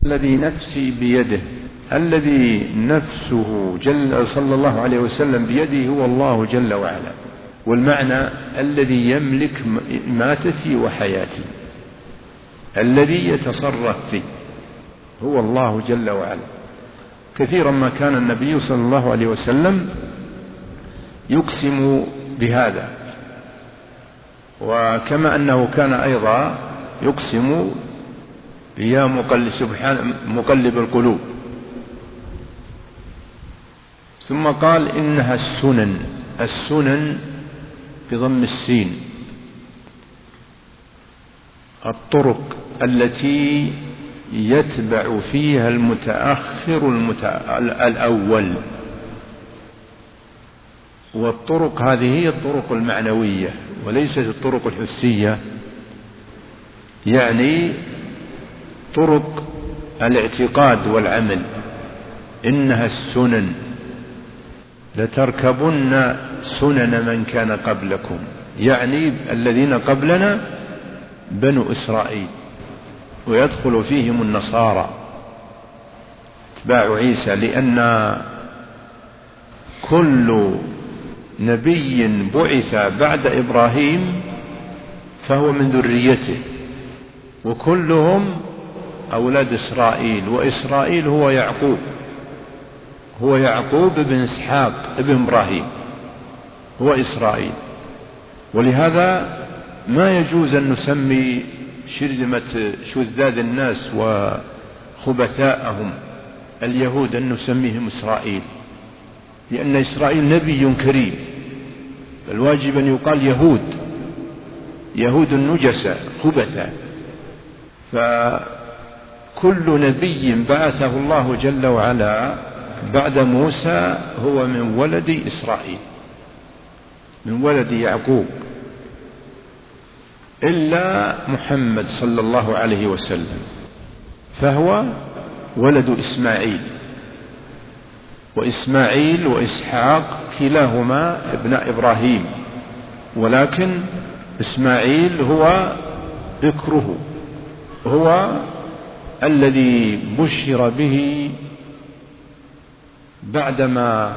الذي نفسي بيده، الذي نفسه صلى الله عليه وسلم بيده هو الله جل وعلا، والمعنى الذي يملك ماتتي وحياتي، الذي يتصرف فيه هو الله جل وعلا. كثيرا ما كان النبي صلى الله عليه وسلم يقسم بهذا، وكما أنه كان أيضا يقسم يا مقلب القلوب. ثم قال إنها السنن بضم السين، الطرق التي يتبع فيها المتأخر الأول، والطرق هذه هي الطرق المعنوية وليست الطرق الحسية، يعني طرق الاعتقاد والعمل. إنها السنن لتركبن سنن من كان قبلكم، يعني الذين قبلنا بنو إسرائيل، ويدخل فيهم النصارى اتباع عيسى، لأن كل نبي بعث بعد إبراهيم فهو من ذريته، وكلهم أولاد إسرائيل، وإسرائيل هو يعقوب بن إسحاق ابن إبراهيم، هو إسرائيل. ولهذا ما يجوز أن نسمي شرذمة شذاذ الناس وخبثاءهم اليهود أن نسميهم إسرائيل، لأن إسرائيل نبي كريم، الواجب أن يقال يهود النجسة خبثاء. فكل نبي بعثه الله جل وعلا بعد موسى هو من ولد إسرائيل، من ولد يعقوب، إلا محمد صلى الله عليه وسلم فهو ولد إسماعيل، وإسماعيل وإسحاق كلاهما ابناء إبراهيم، ولكن إسماعيل هو ذكره، هو الذي بشر به بعدما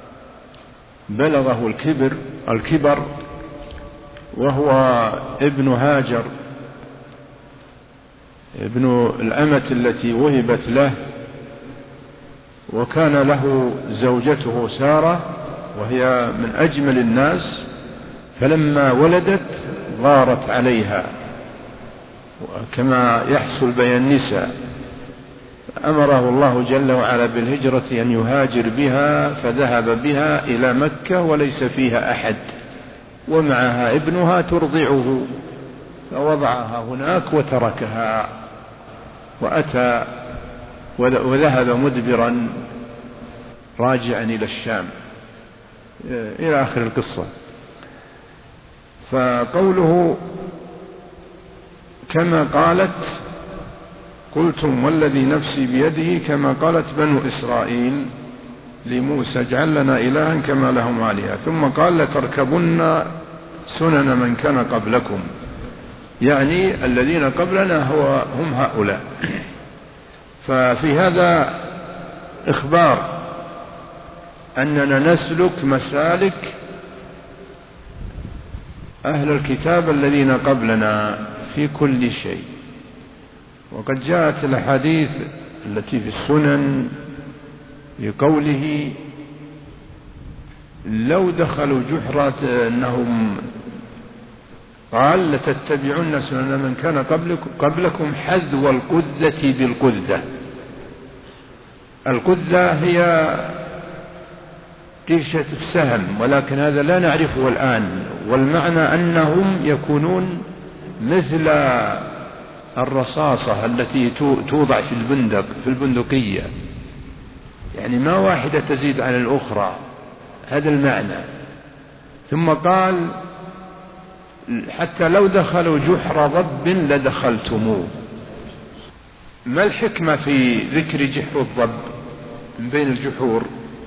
بلغه الكبر، وهو ابن هاجر ابن الأمة التي وهبت له، وكان له زوجته سارة وهي من أجمل الناس، فلما ولدت غارت عليها كما يحصل بين النساء، أمره الله جل وعلا بالهجرة أن يهاجر بها، فذهب بها إلى مكة وليس فيها أحد، ومعها ابنها ترضعه، فوضعها هناك وتركها وأتى وذهب مدبرا راجعا إلى الشام إلى آخر القصة. فقوله كما قالت قلتم والذي نفسي بيده، كما قالت بنو إسرائيل لموسى اجعل لنا إلها كما لهم آلهة، ثم قال لتركبن سنن من كان قبلكم، يعني الذين قبلنا هم هؤلاء. ففي هذا إخبار أننا نسلك مسالك أهل الكتاب الذين قبلنا في كل شيء. وقد جاءت الأحاديث التي في السنن بقوله لو دخلوا جحرة أنهم قال لتتبعن سنن من كان قبلكم حذو القذة بالقذة. القذة هي ريشة السهم، ولكن هذا لا نعرفه الآن، والمعنى أنهم يكونون مثل الرصاصة التي توضع في البندقية، يعني ما واحدة تزيد عن الأخرى، هذا المعنى. ثم قال حتى لو دخلوا جحر ضب لدخلتموه. ما الحكمة في ذكر جحر الضب من بين الجحور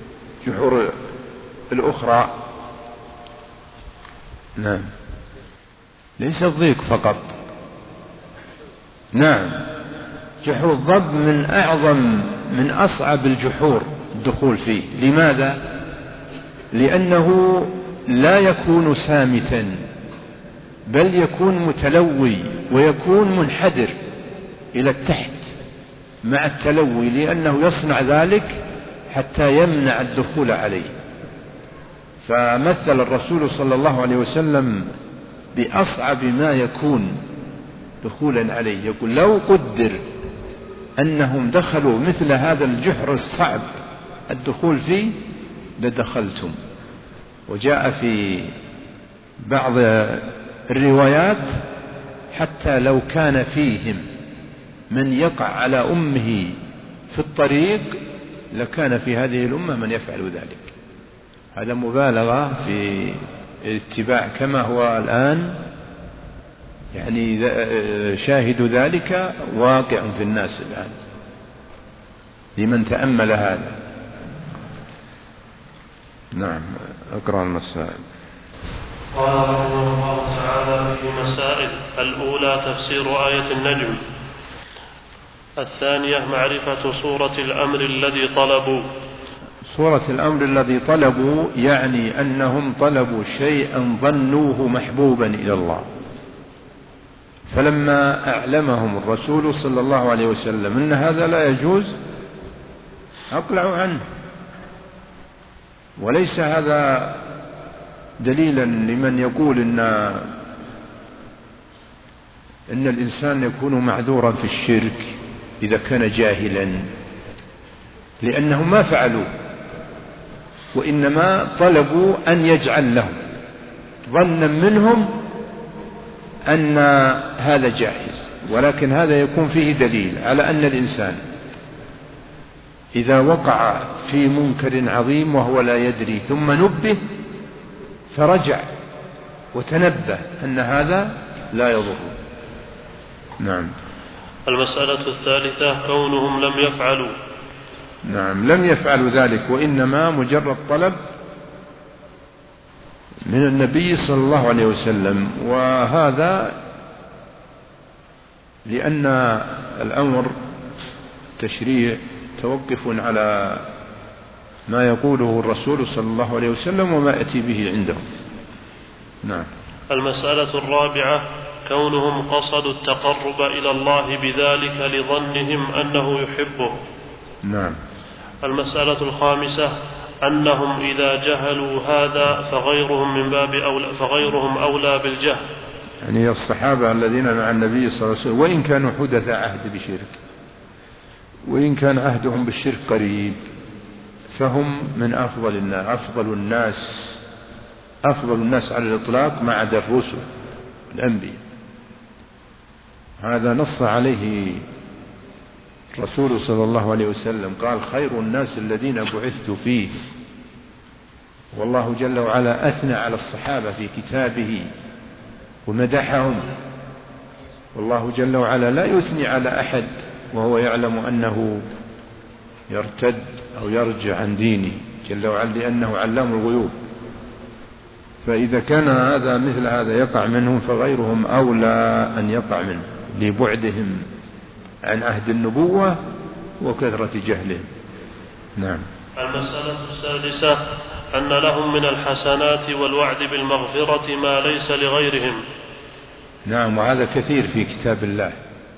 الأخرى؟ نعم، ليس الضيق فقط، نعم، جحر الضب من أصعب الجحور الدخول فيه. لماذا؟ لأنه لا يكون سامتا، بل يكون متلوي ويكون منحدر إلى التحت مع التلوي، لأنه يصنع ذلك حتى يمنع الدخول عليه. فمثل الرسول صلى الله عليه وسلم بأصعب ما يكون دخولا عليه، يقول لو قدر أنهم دخلوا مثل هذا الجحر الصعب الدخول فيه لدخلتم. وجاء في بعض الروايات حتى لو كان فيهم من يقع على أمه في الطريق لكان في هذه الأمة من يفعل ذلك. هذا مبالغة في الاتباع كما هو الآن، يعني شاهد ذلك واقع في الناس الآن لمن تأمل هذا. نعم، أقرأ المسائل. قال رحمه الله تعالى في مسائل: الأولى تفسير آية النجم. الثانية معرفة صورة الأمر الذي طلبوا. صورة الأمر الذي طلبوا يعني أنهم طلبوا شيئا ظنوه محبوبا إلى الله، فلما أعلمهم الرسول صلى الله عليه وسلم أن هذا لا يجوز أقلعوا عنه. وليس هذا دليلا لمن يقول إن الإنسان يكون معذورا في الشرك إذا كان جاهلا، لأنهم ما فعلوا، وإنما طلبوا أن يجعل لهم ظنا منهم أن هذا جائز. ولكن هذا يكون فيه دليل على أن الإنسان إذا وقع في منكر عظيم وهو لا يدري ثم نبه فرجع وتنبه أن هذا لا يضر. نعم. المسألة الثالثة كونهم لم يفعلوا. نعم، لم يفعلوا ذلك، وإنما مجرد طلب من النبي صلى الله عليه وسلم. وهذا لأن الأمر تشريع توقف على ما يقوله الرسول صلى الله عليه وسلم وما يأتي به عنده. نعم. المسألة الرابعة كونهم قصدوا التقرب إلى الله بذلك لظنهم أنه يحبه. نعم. المسألة الخامسة أنهم إذا جهلوا هذا فغيرهم أولى بالجهل. يعني الصحابة الذين مع النبي صلى الله عليه وسلم وإن كانوا حدث عهد بشرك، وإن كان عهدهم بالشرك قريب، فهم من أفضل الناس على الإطلاق ما عدا الرسل الأنبياء. هذا نص عليه الرسول صلى الله عليه وسلم، قال: خير الناس الذين بعثت فيه. والله جل وعلا أثنى على الصحابة في كتابه ومدحهم، والله جل وعلا لا يثني على أحد وهو يعلم أنه يرتد أو يرجع عن دينه جل وعلا، لأنه علام الغيوب. فإذا كان هذا مثل هذا يقع منهم فغيرهم أولى أن يقع منه لبعدهم عن عهد النبوة وكثرة جهلهم. نعم. المسألة السادسة أن لهم من الحسنات والوعد بالمغفرة ما ليس لغيرهم. نعم، وهذا كثير في كتاب الله.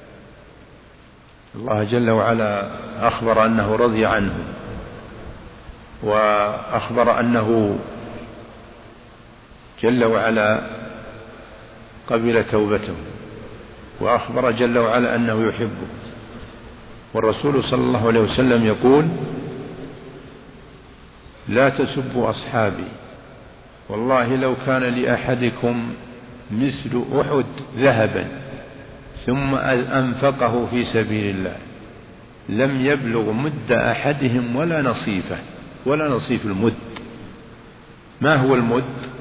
الله جل وعلا أخبر أنه رضي عنهم، وأخبر أنه جل وعلا قبل توبته، وأخبر جل وعلا أنه يحبه. والرسول صلى الله عليه وسلم يقول: لا تسبوا أصحابي، والله لو كان لأحدكم مثل أحد ذهبا ثم أنفقه في سبيل الله لم يبلغ مد أحدهم ولا نصيفه، ولا نصيف المد. ما هو المد؟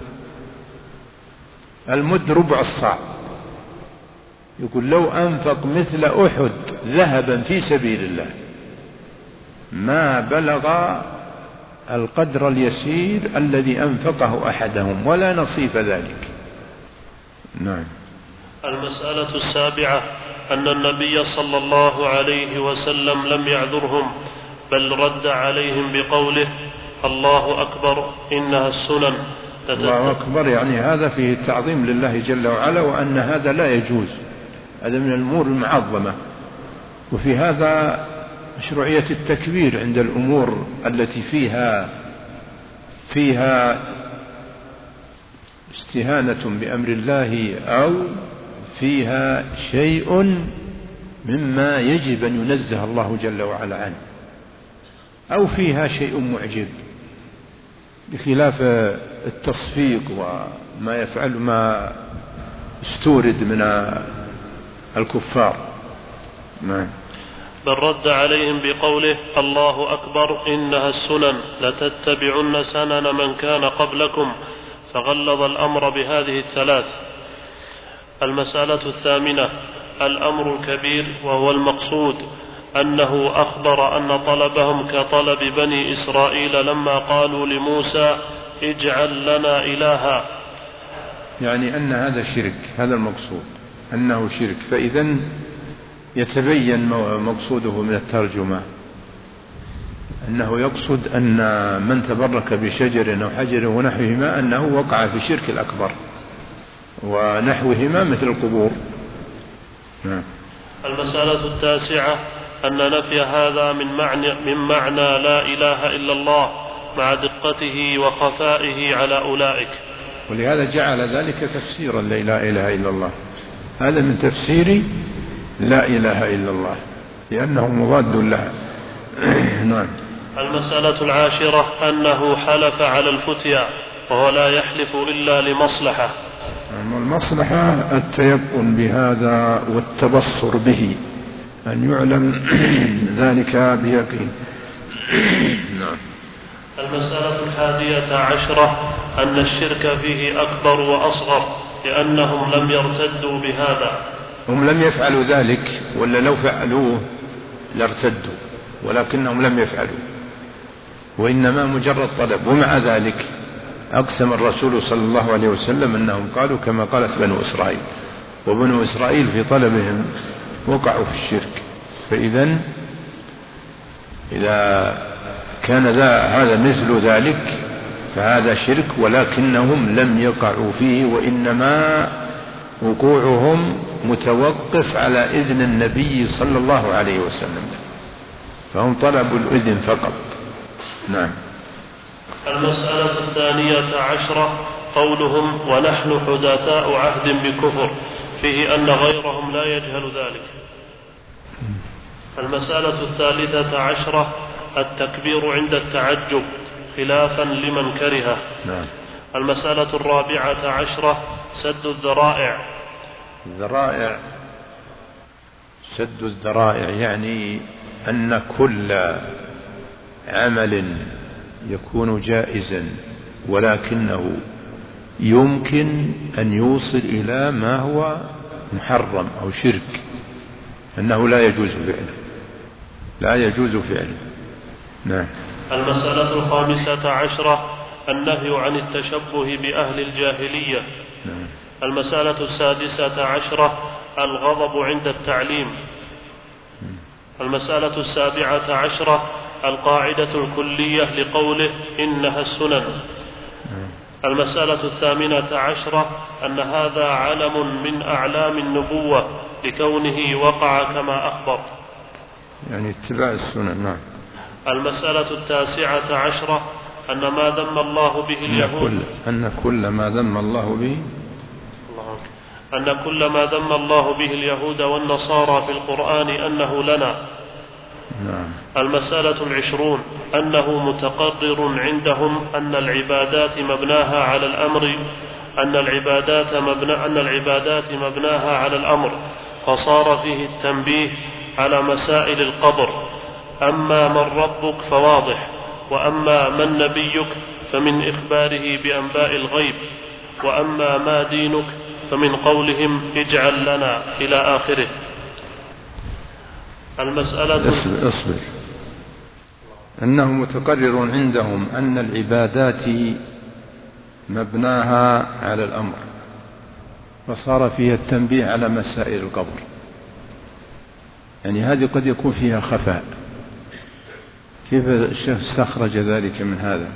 المد ربع الصاع. يقول: لو أنفق مثل أحد ذهبا في سبيل الله ما بلغ القدر اليسير الذي أنفقه أحدهم ولا نصيف ذلك. نعم. المسألة السابعة أن النبي صلى الله عليه وسلم لم يعذرهم بل رد عليهم بقوله الله أكبر إنها السنن. الله أكبر يعني هذا فيه التعظيم لله جل وعلا، وأن هذا لا يجوز، هذا من الأمور المعظمة. وفي هذا مشروعية التكبير عند الأمور التي فيها استهانة بأمر الله أو فيها شيء مما يجب أن ينزه الله جل وعلا عنه، أو فيها شيء معجب، بخلاف التصفيق وما يفعل ما استورد من الكفار. نعم. بل رد عليهم بقوله الله أكبر إنها السنن لتتبعن سنن من كان قبلكم، فغلظ الأمر بهذه الثلاث. المسألة الثامنة الأمر الكبير، وهو المقصود أنه أخبر أن طلبهم كطلب بني إسرائيل لما قالوا لموسى اجعل لنا إلها، يعني أن هذا شرك، هذا المقصود أنه شرك. فإذا يتبين مقصوده من الترجمة أنه يقصد أن من تبرك بشجر أو حجر ونحوهما أنه وقع في الشرك الأكبر ونحوهما مثل القبور. المسألة التاسعة أن نفي هذا من معنى لا إله إلا الله مع دقته وخفائه على أولئك، ولهذا جعل ذلك تفسيرا لا إله إلا الله، هذا من تفسير لا إله إلا الله لأنه مضاد لها. نعم. المسألة العاشرة أنه حلف على الفتيا، وهو لا يحلف إلا لمصلحة. المصلحة التيقن بهذا والتبصر به، أن يعلم ذلك بيقين. نعم. المسألة الحادية عشرة أن الشرك فيه أكبر وأصغر، لأنهم لم يرتدوا بهذا. هم لم يفعلوا ذلك، ولا لو فعلوه لارتدوا، ولكنهم لم يفعلوا، وإنما مجرد طلب. ومع ذلك أقسم الرسول صلى الله عليه وسلم أنهم قالوا كما قالت بنو إسرائيل، وبنو إسرائيل في طلبهم وقعوا في الشرك. فإذا إذا كان هذا مثل ذلك فهذا شرك، ولكنهم لم يقعوا فيه، وإنما وقوعهم متوقف على إذن النبي صلى الله عليه وسلم، فهم طلبوا الإذن فقط. نعم. المسألة الثانية عشرة قولهم ونحن حدثاء عهد بكفر، فيه أن غيرهم لا يجهل ذلك. المسألة الثالثة عشرة التكبير عند التعجب خلافا لمن كرهه. نعم. المسألة الرابعة عشرة سد الذرائع. سد الذرائع يعني أن كل عمل يكون جائزا ولكنه يمكن أن يوصل إلى ما هو محرم أو شرك، أنه لا يجوز فعله. نعم. المسألة الخامسة عشرة النهي عن التشبه بأهل الجاهلية. نعم. المسألة السادسة عشرة الغضب عند التعليم. المسألة السابعة عشرة القاعدة الكلية لقوله إنها السنن. المسألة الثامنة عشرة أن هذا علم من أعلام النبوة لكونه وقع كما أخبر، يعني اتباع السنن. نعم. المسألة التاسعة عشرة أن ما ذم الله به اليهود أن كل ما ذم الله به اليهود والنصارى في القرآن أنه لنا. نعم. المسألة العشرون أنه متقرر عندهم أن العبادات مبناها على الأمر، فصار فيه التنبيه على مسائل القبر. أما من ربك فواضح، وأما من نبيك فمن إخباره بأنباء الغيب، وأما ما دينك فمن قولهم اجعل لنا إلى آخره. المسألة أصبر. أنه متقرر عندهم أن العبادات مبناها على الأمر، فصار فيها التنبيه على مسائل القبر. يعني هذه قد يكون فيها خفاء. كيف الشيخ استخرج ذلك من هذا؟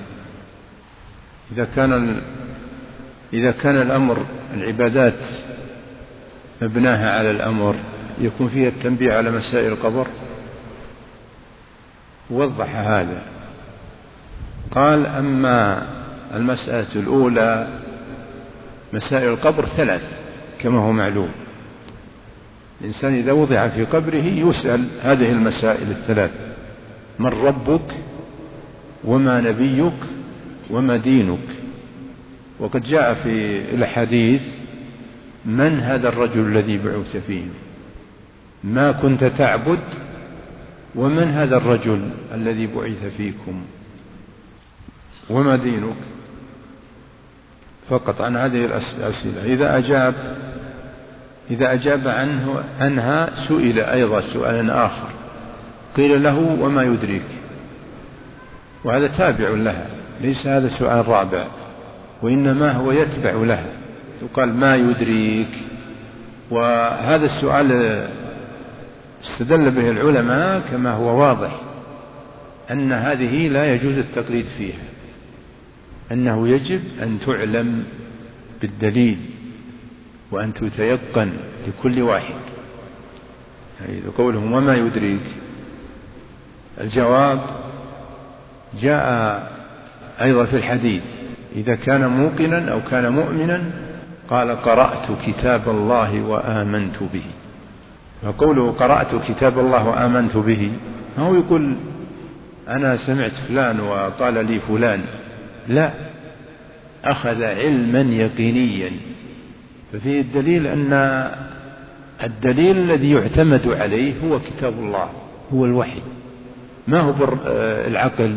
إذا كان الأمر العبادات مبناها على الأمر يكون فيها التنبيه على مسائل القبر. وضح هذا، قال: أما المسألة الأولى مسائل القبر 3 كما هو معلوم. الإنسان إذا وضع في قبره يسأل هذه المسائل 3: من ربك، وما نبيك، وما دينك. وقد جاء في الحديث: من هذا الرجل الذي بعث فيهم، ما كنت تعبد، ومن هذا الرجل الذي بعث فيكم، وما دينك. فقط عن هذه الأسئلة. إذا أجاب عنها سئل أيضا سؤالا آخر، قيل له: وما يدريك. وهذا تابع لها، ليس هذا سؤال رابع، وإنما هو يتبع لها. يقال: ما يدريك. وهذا السؤال استدل به العلماء كما هو واضح أن هذه لا يجوز التقليد فيها، أنه يجب أن تعلم بالدليل وأن تتيقن لكل واحد. قولهم: وما يدريك، الجواب جاء أيضا في الحديث: إذا كان موقنا أو كان مؤمنا قال: قرأت كتاب الله وآمنت به. فقوله قرأت كتاب الله وآمنت به ما هو يقول أنا سمعت فلان وقال لي فلان، لا، أخذ علما يقينيا. ففيه الدليل أن الدليل الذي يعتمد عليه هو كتاب الله، هو الوحي، ما هو العقل.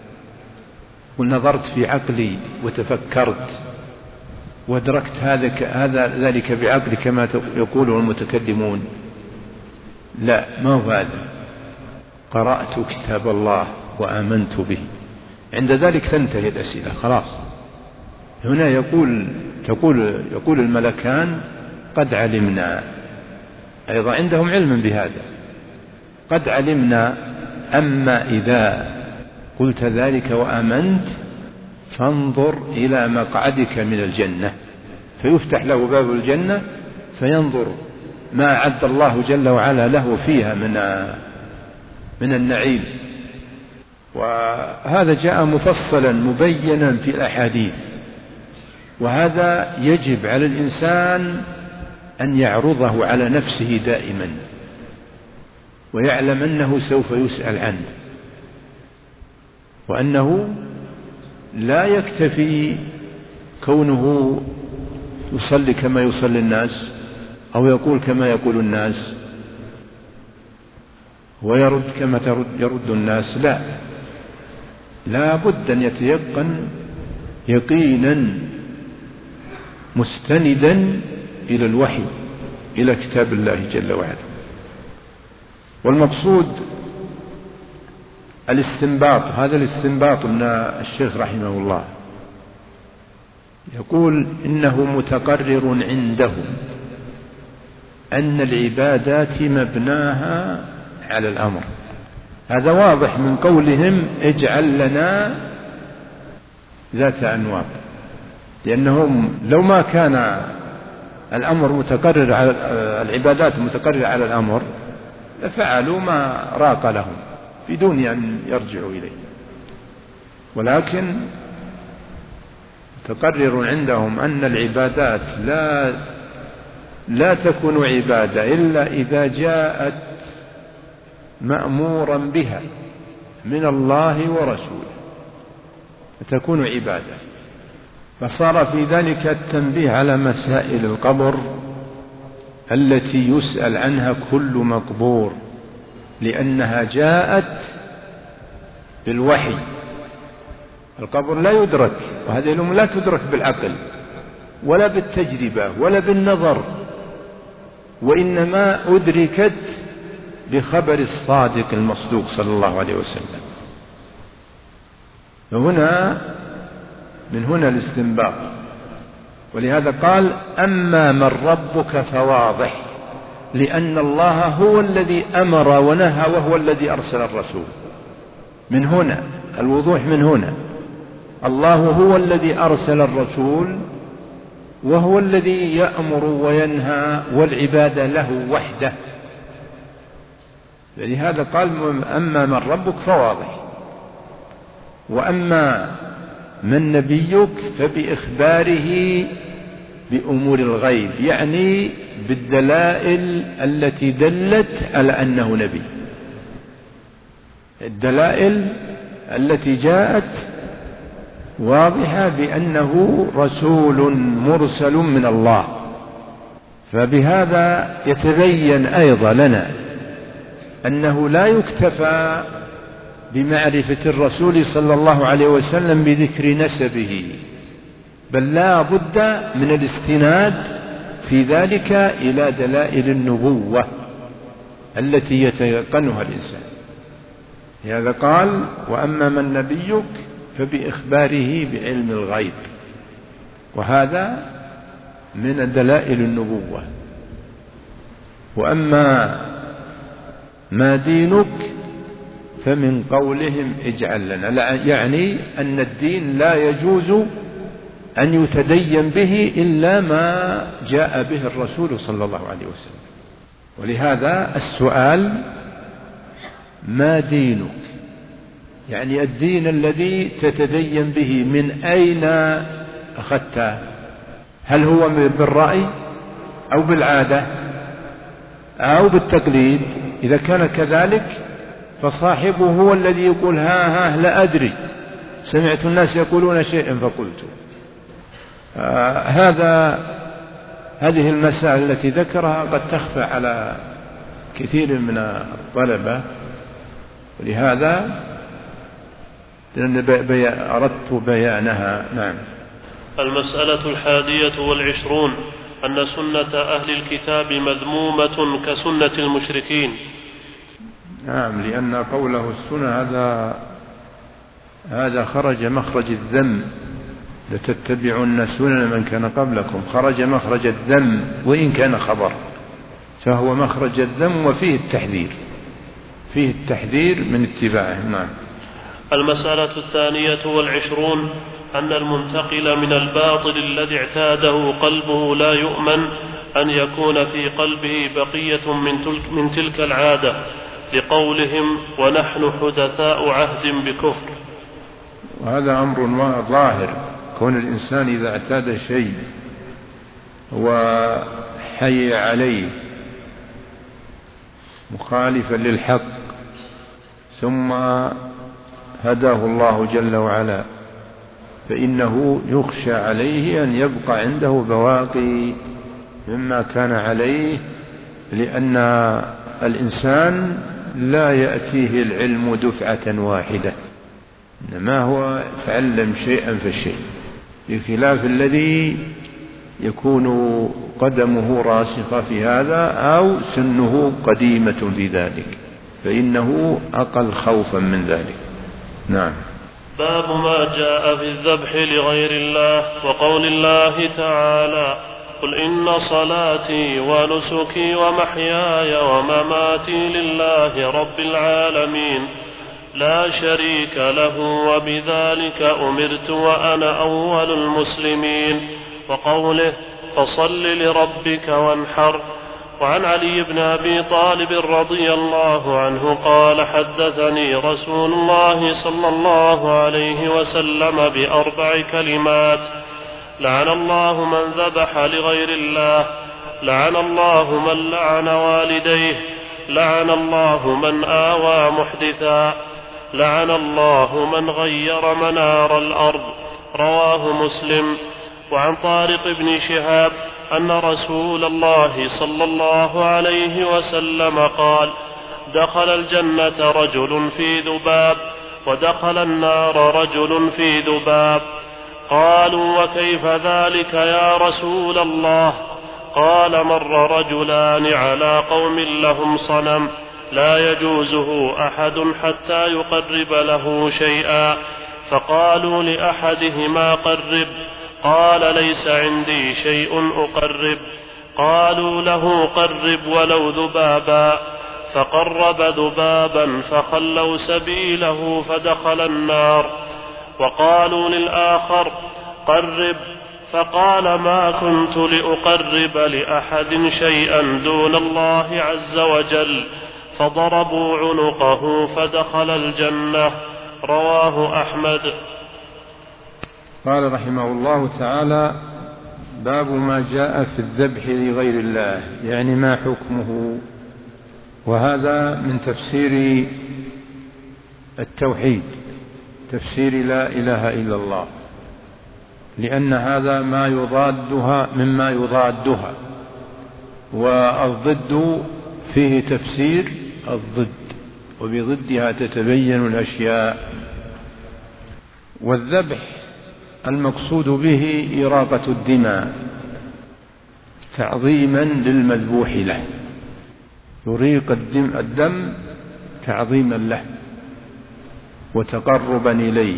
ونظرت في عقلي وتفكرت وأدركت ذلك بعقلي كما يقوله المتكلمون. لا، ما هو هذا. قرأت كتاب الله وآمنت به، عند ذلك تنتهي الأسئلة خلاص. هنا يقول الملكان: قد علمنا. أيضا عندهم علم بهذا، قد علمنا. أما إذا قلت ذلك وآمنت فانظر إلى مقعدك من الجنة، فيفتح له باب الجنة فينظر ما أعد الله جل وعلا له فيها من النعيم. وهذا جاء مفصلا مبينا في الأحاديث، وهذا يجب على الإنسان أن يعرضه على نفسه دائما، ويعلم أنه سوف يسأل عنه، وأنه لا يكتفي كونه يصلي كما يصلي الناس أو يقول كما يقول الناس ويرد كما يرد الناس. لا بد أن يتيقن يقينا مستندا إلى الوحي، إلى كتاب الله جل وعلا. والمقصود الاستنباط. هذا الاستنباط من الشيخ رحمه الله يقول: إنه متقرر عندهم أن العبادات مبناها على الأمر. هذا واضح من قولهم: اجعل لنا ذات أنواط. لأنهم لو ما كان الأمر متقرر على العبادات متقرر على الأمر لفعلوا ما راق لهم بدون أن يرجعوا إليه. ولكن متقرر عندهم أن العبادات لا تكون عبادة إلا إذا جاءت مأمورا بها من الله ورسوله فتكون عبادة. فصار في ذلك التنبيه على مسائل القبر التي يسأل عنها كل مقبور، لأنها جاءت بالوحي. القبر لا يدرك، وهذه الأمور لا تدرك بالعقل ولا بالتجربة ولا بالنظر، وإنما أدركت بخبر الصادق المصدوق صلى الله عليه وسلم. من هنا الاستنباط. ولهذا قال: أما من ربك فواضح. لأن الله هو الذي أمر ونهى وهو الذي أرسل الرسول. من هنا الوضوح، من هنا الله هو الذي أرسل الرسول وهو الذي يأمر وينهى، والعبادة له وحده. لهذا قال أما من ربك فواضح، وأما من نبيك فبإخباره بأمور الغيب، يعني بالدلائل التي دلت على أنه نبي، الدلائل التي جاءت واضحة بأنه رسول مرسل من الله. فبهذا يتبين أيضا لنا أنه لا يكتفى بمعرفة الرسول صلى الله عليه وسلم بذكر نسبه، بل لا بد من الاستناد في ذلك إلى دلائل النبوة التي يتيقنها الإنسان. لهذا قال وأما من نبيك فبإخباره بعلم الغيب، وهذا من دلائل النبوة. وأما ما دينك فمن قولهم اجعل لنا، يعني أن الدين لا يجوز أن يتدين به إلا ما جاء به الرسول صلى الله عليه وسلم. ولهذا السؤال ما دينك، يعني الدين الذي تتدين به من أين أخذته؟ هل هو بالرأي أو بالعادة أو بالتقليد؟ إذا كان كذلك فصاحبه هو الذي يقول ها لا أدري، سمعت الناس يقولون شيئا فقلت. هذه المسائل التي ذكرها قد تخفى على كثير من الطلبة، ولهذا أردت بيانها. نعم. المسألة 21 أن سنة أهل الكتاب مذمومة كسنة المشركين. نعم، لأن قوله السنة هذا خرج مخرج الذم، لتتبعن سنن من كان قبلكم، خرج مخرج الذم وإن كان خبر، فهو مخرج الذم وفيه التحذير، فيه التحذير من اتباعه. نعم. المسألة 22 أن المنتقل من الباطل الذي اعتاده قلبه لا يؤمن أن يكون في قلبه بقية من تلك العادة، لقولهم ونحن حدثاء عهد بكفر. وهذا أمر ظاهر، كون الإنسان إذا اعتاد شيء وحي عليه مخالفا للحق ثم هداه الله جل وعلا، فإنه يخشى عليه أن يبقى عنده بواقي مما كان عليه، لأن الإنسان لا يأتيه العلم دفعة واحدة، إنما هو يتعلم شيئا فشيء، بخلاف الذي يكون قدمه راسخة في هذا أو سنه قديمة في ذلك، فإنه أقل خوفا من ذلك. نعم. باب ما جاء في الذبح لغير الله، وقول الله تعالى قل إن صلاتي ونسكي ومحياي ومماتي لله رب العالمين لا شريك له وبذلك أمرت وأنا أول المسلمين، وقوله فصل لربك وانحر. وعن علي بن أبي طالب رضي الله عنه قال حدثني رسول الله صلى الله عليه وسلم ب4 كلمات: لعن الله من ذبح لغير الله، لعن الله من لعن والديه، لعن الله من آوى محدثا، لعن الله من غير منار الأرض. رواه مسلم. وعن طارق بن شهاب أن رسول الله صلى الله عليه وسلم قال: دخل الجنة رجل في ذباب، ودخل النار رجل في ذباب. قالوا: وكيف ذلك يا رسول الله؟ قال: مر رجلان على قوم لهم صنم لا يجوزه أحد حتى يقرب له شيئا، فقالوا لأحدهما: قرب. قال: ليس عندي شيء أقرب. قالوا له قرب ولو ذبابا، فقرب ذبابا فخلوا سبيله فدخل النار. وقالوا للآخر قرب، فقال ما كنت لأقرب لأحد شيئا دون الله عز وجل، فضربوا عنقه فدخل الجنة. رواه أحمد. قال رحمه الله تعالى: باب ما جاء في الذبح لغير الله، يعني ما حكمه. وهذا من تفسير التوحيد، تفسير لا إله إلا الله، لأن هذا ما يضادها مما يضادها، والضد فيه تفسير الضد، وبضدها تتبين الأشياء. والذبح المقصود به إراقة الدماء تعظيما للمذبوح له، يريق الدم تعظيما له وتقربا إليه.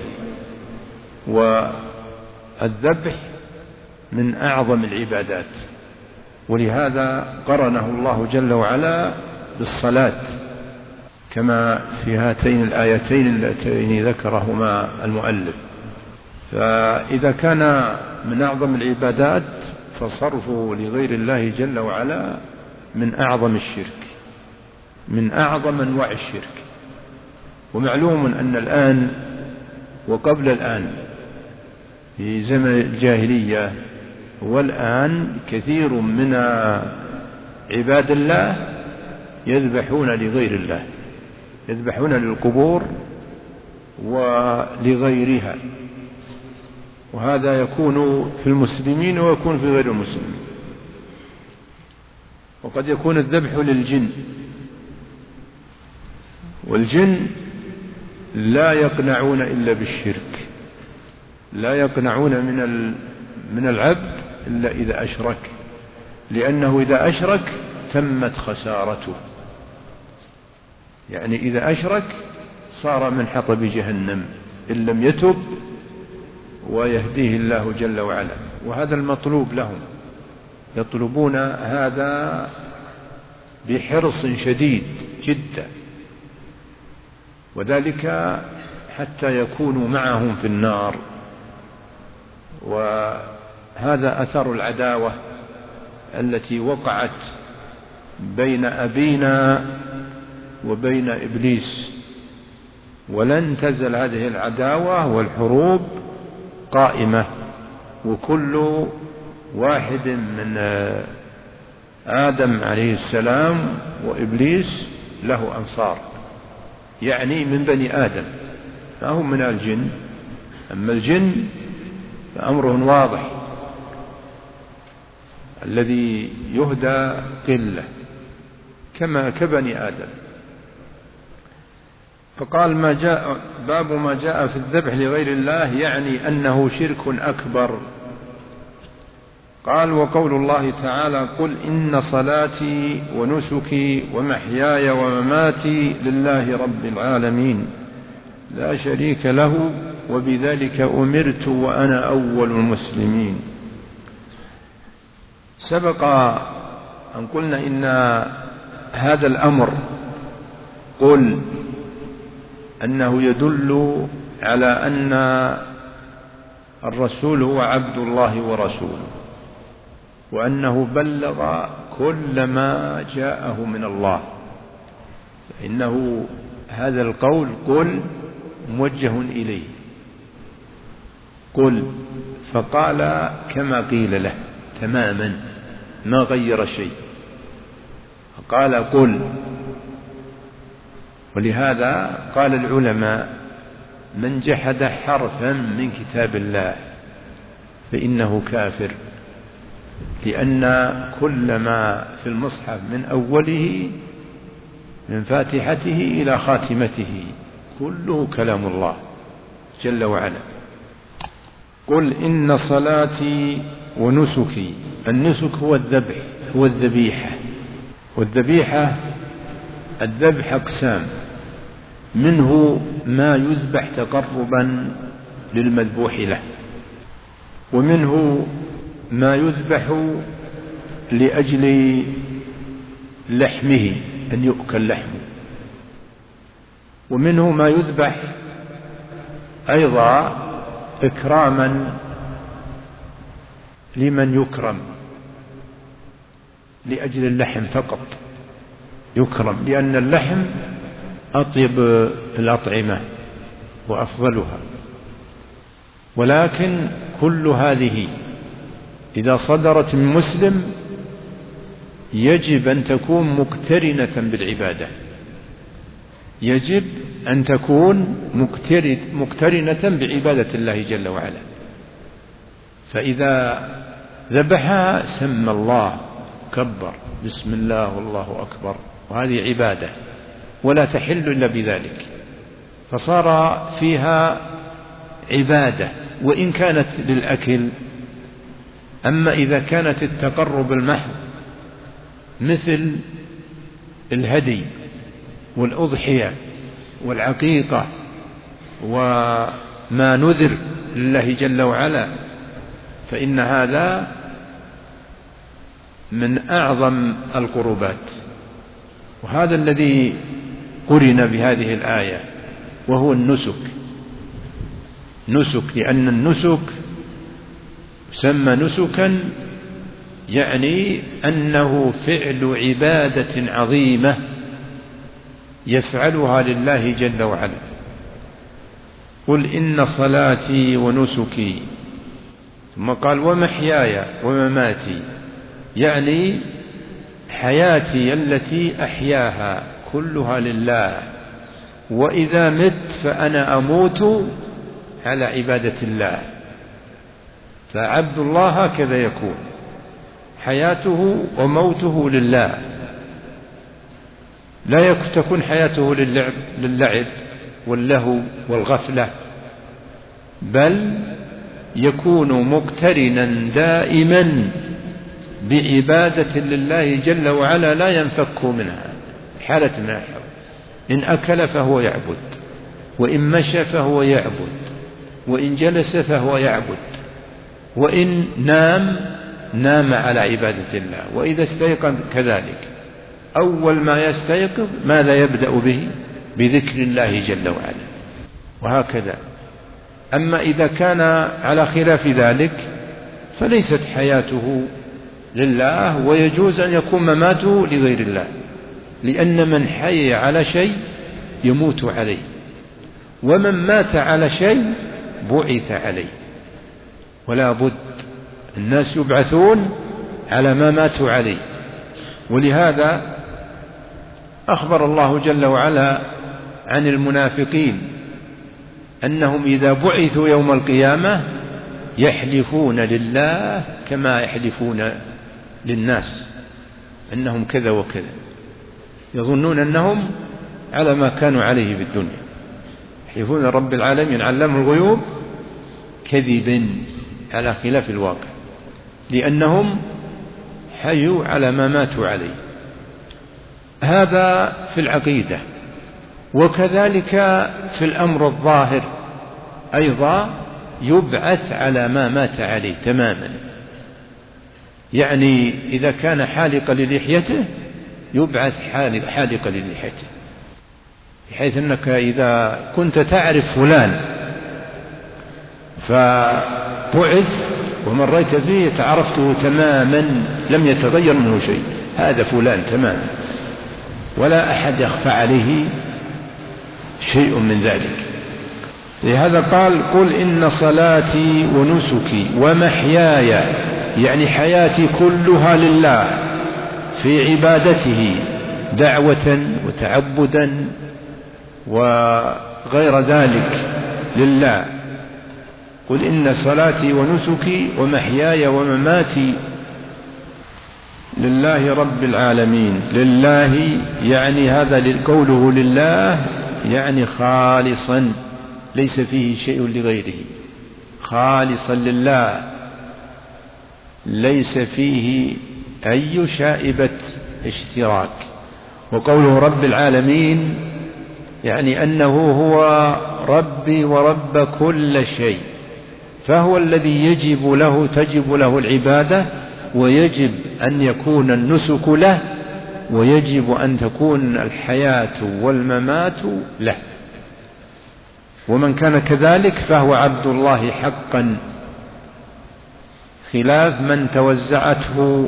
والذبح من أعظم العبادات، ولهذا قرنه الله جل وعلا بالصلاة، كما في هاتين الآيتين اللتين ذكرهما المؤلف. فإذا كان من أعظم العبادات فصرفه لغير الله جل وعلا من أعظم الشرك، من أعظم أنواع الشرك. ومعلوم أن الآن وقبل الآن في زمن الجاهلية والآن كثير من عباد الله يذبحون لغير الله، يذبحون للقبور ولغيرها، وهذا يكون في المسلمين ويكون في غير المسلمين. وقد يكون الذبح للجن، والجن لا يقنعون إلا بالشرك، لا يقنعون من العبد إلا إذا أشرك، لأنه إذا أشرك تمت خسارته، يعني إذا أشرك صار من حطب جهنم إن لم يتب ويهديه الله جل وعلا. وهذا المطلوب لهم، يطلبون هذا بحرص شديد جدا، وذلك حتى يكونوا معهم في النار. وهذا أثر العداوة التي وقعت بين أبينا وبين إبليس، ولن تزل هذه العداوة والحروب قائمة، وكل واحد من آدم عليه السلام وإبليس له أنصار، يعني من بني آدم، فهم من الجن. أما الجن فأمره واضح، الذي يهدى قلة كما كبني آدم. فقال باب ما جاء في الذبح لغير الله، يعني أنه شرك أكبر. قال: وقول الله تعالى: قل إن صلاتي ونسكي ومحياي ومماتي لله رب العالمين لا شريك له وبذلك أمرت وأنا أول المسلمين. سبق أن قلنا إن هذا الأمر قل أنه يدل على أن الرسول هو عبد الله ورسوله، وأنه بلغ كل ما جاءه من الله، فإنه هذا القول قل موجه إليه، قل، فقال كما قيل له تماما، ما غير شيء، فقال قل. ولهذا قال العلماء: من جحد حرفا من كتاب الله فإنه كافر، لأن كل ما في المصحف من أوله من فاتحته إلى خاتمته كله كلام الله جل وعلا. قل إن صلاتي ونسكي، النسك هو الذبح، هو الذبيحة، والذبيحة الذبح أقسام، منه ما يذبح تقربا للمذبوح له، ومنه ما يذبح لأجل لحمه، أن يؤكل لحمه. ومنه ما يذبح أيضا إكراما لمن يكرم، لأجل اللحم فقط يكرم، لأن اللحم أطيب الأطعمة وأفضلها. ولكن كل هذه إذا صدرت من مسلم يجب أن تكون مقترنة بالعبادة، يجب أن تكون مقترنة بعبادة الله جل وعلا. فإذا ذبحها سمى الله، كبر بسم الله والله أكبر، وهذه عبادة ولا تحل إلا بذلك، فصار فيها عبادة وإن كانت للأكل. أما إذا كانت التقرب المحض مثل الهدي والأضحية والعقيقة وما نذر لله جل وعلا، فإن هذا من أعظم القربات. وهذا الذي قرن بهذه الآية وهو النسك. نسك لأن النسك سمى نسكا يعني أنه فعل عبادة عظيمة يفعلها لله جل وعلا. قل إن صلاتي ونسكي، ثم قال ومحياي ومماتي، يعني حياتي التي أحياها كلها لله، وإذا مت فأنا أموت على عبادة الله. فعبد الله هكذا يكون، حياته وموته لله، لا تكون حياته للعب واللهو والغفلة، بل يكون مقترنا دائما بعبادة لله جل وعلا لا ينفك منها حالة من الأحوال. إن أكل فهو يعبد، وإن مشى فهو يعبد، وإن جلس فهو يعبد، وإن نام على عبادة الله، وإذا استيقظ كذلك. أول ما يستيقظ ماذا يبدأ به؟ بذكر الله جل وعلا، وهكذا. أما إذا كان على خلاف ذلك فليست حياته لله، ويجوز أن يكون مماته لغير الله، لأن من حي على شيء يموت عليه، ومن مات على شيء بعث عليه. ولا بد الناس يبعثون على ما ماتوا عليه. ولهذا أخبر الله جل وعلا عن المنافقين أنهم إذا بعثوا يوم القيامة يحلفون لله كما يحلفون للناس أنهم كذا وكذا، يظنون أنهم على ما كانوا عليه في الدنيا، يحلفون رب العالمين علم الغيوب كذبا على خلاف الواقع، لأنهم حيوا على ما ماتوا عليه. هذا في العقيدة. وكذلك في الأمر الظاهر أيضا يبعث على ما مات عليه تماما. يعني إذا كان حالقا للحيته يبعث حالقا للحيته، بحيث أنك إذا كنت تعرف فلان فبعث ومريت فيه تعرفته تماما لم يتغير منه شيء، هذا فلان تماما، ولا أحد يخفى عليه شيء من ذلك. لهذا قال قل إن صلاتي ونسكي ومحياي، يعني حياتي كلها لله في عبادته دعوة وتعبدا وغير ذلك لله. قل إن صلاتي ونسكي ومحياي ومماتي لله رب العالمين. لله يعني هذا قوله لله يعني خالصا ليس فيه شيء لغيره، خالصا لله ليس فيه أي شائبة اشتراك. وقوله رب العالمين يعني أنه هو ربي ورب كل شيء، فهو الذي تجب له العبادة ويجب أن يكون النسك له، ويجب أن تكون الحياة والممات له. ومن كان كذلك فهو عبد الله حقا، خلاف من توزعته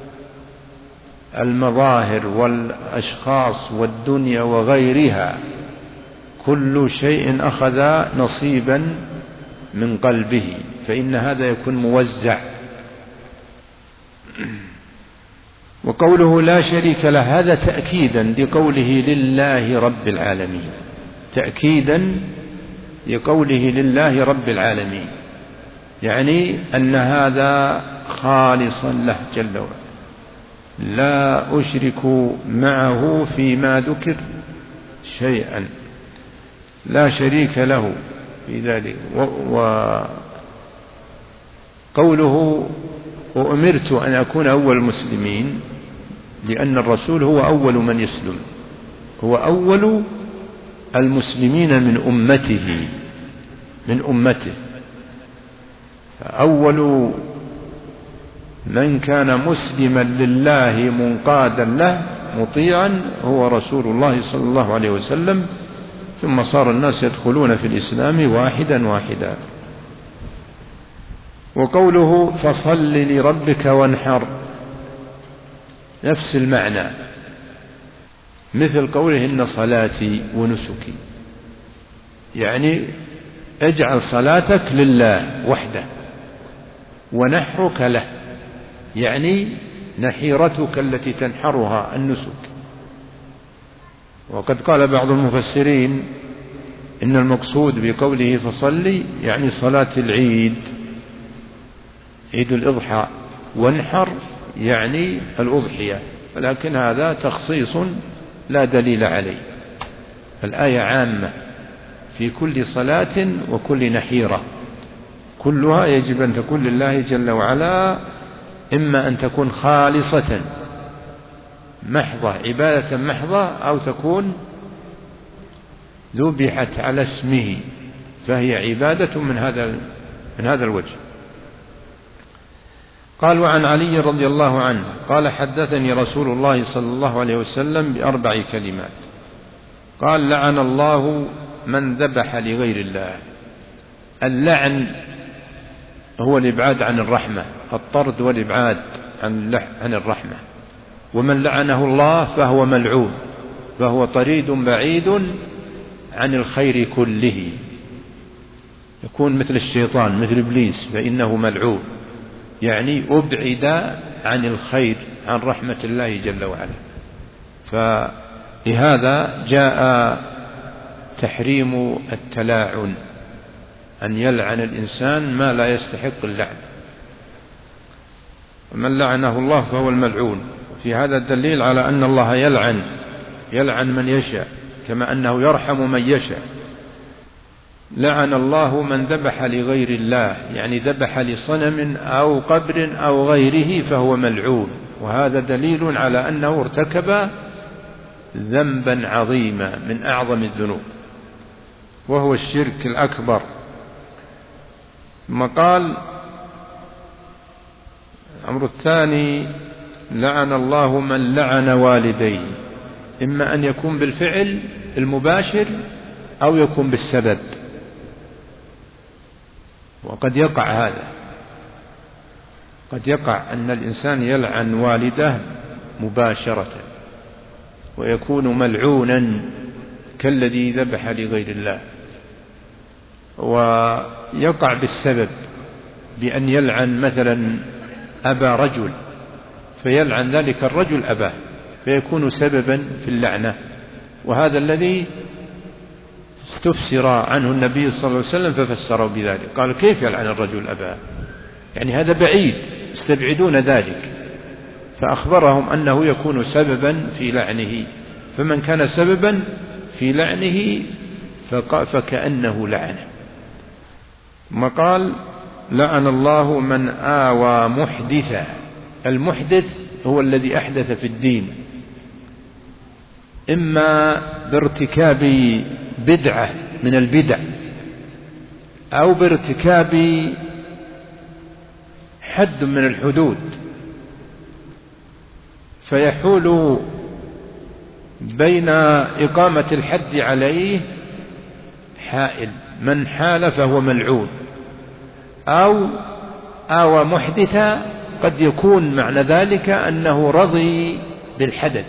المظاهر والأشخاص والدنيا وغيرها، كل شيء أخذ نصيبا من قلبه، فإن هذا يكون موزع. وقوله لا شريك له هذا تأكيدا لقوله لله رب العالمين، تأكيدا لقوله لله رب العالمين، يعني أن هذا خالصا له جل وعلا، لا أشرك معه فيما ذكر شيئا، لا شريك له في ذلك. وقوله وأمرت أن أكون أول المسلمين، لأن الرسول هو أول من يسلم، هو أول المسلمين من أمته أول من كان مسلما لله منقادا له مطيعا هو رسول الله صلى الله عليه وسلم، ثم صار الناس يدخلون في الإسلام واحدا واحدا. وقوله فصل لربك وانحر نفس المعنى، مثل قوله إن صلاتي ونسكي، يعني اجعل صلاتك لله وحده، ونحرك له يعني نحيرتك التي تنحرها النسك. وقد قال بعض المفسرين إن المقصود بقوله فصلي يعني صلاة العيد، عيد الإضحى، وانحر يعني الأضحية، ولكن هذا تخصيص لا دليل عليه. الآية عامة في كل صلاة وكل نحيرة، كلها يجب أن تكون لله جل وعلا، إما أن تكون خالصة محضة عبادة محضة، أو تكون ذبحت على اسمه فهي عبادة من هذا الوجه. قال وعن علي رضي الله عنه قال حدثني رسول الله صلى الله عليه وسلم ب4 كلمات، قال لعن الله من ذبح لغير الله. اللعن هو الإبعاد عن الرحمة، الطرد والإبعاد عن الرحمة، ومن لعنه الله فهو ملعون، فهو طريد بعيد عن الخير كله، يكون مثل الشيطان مثل إبليس، فإنه ملعون، يعني أبعد عن الخير عن رحمة الله جل وعلا. فلهذا جاء تحريم التلاعن، أن يلعن الإنسان ما لا يستحق اللعن، ومن لعنه الله فهو الملعون. في هذا الدليل على أن الله يلعن من يشاء، كما أنه يرحم من يشاء. لعن الله من ذبح لغير الله، يعني ذبح لصنم أو قبر أو غيره فهو ملعون، وهذا دليل على أنه ارتكب ذنبا عظيما من أعظم الذنوب، وهو الشرك الأكبر. ثم قال الأمر الثاني لعن الله من لعن والديه، إما أن يكون بالفعل المباشر أو يكون بالسبب، وقد يقع هذا، قد يقع أن الإنسان يلعن والده مباشرة ويكون ملعونا كالذي ذبح لغير الله، ويقع بالسبب بأن يلعن مثلا أبا رجل فيلعن ذلك الرجل أباه فيكون سببا في اللعنة، وهذا الذي استفسر عنه النبي صلى الله عليه وسلم ففسره بذلك، قال كيف يلعن الرجل أباه، يعني هذا بعيد، يستبعدون ذلك، فأخبرهم أنه يكون سببا في لعنه، فمن كان سببا في لعنه فكأنه لعنه. ثم قال لعن الله من آوى محدثا. المحدث هو الذي أحدث في الدين، إما بارتكاب بدعة من البدع أو بارتكاب حد من الحدود فيحول بين إقامة الحد عليه حائل، من حال فهو ملعون. أو آوى محدثا، قد يكون معنى ذلك أنه رضي بالحدث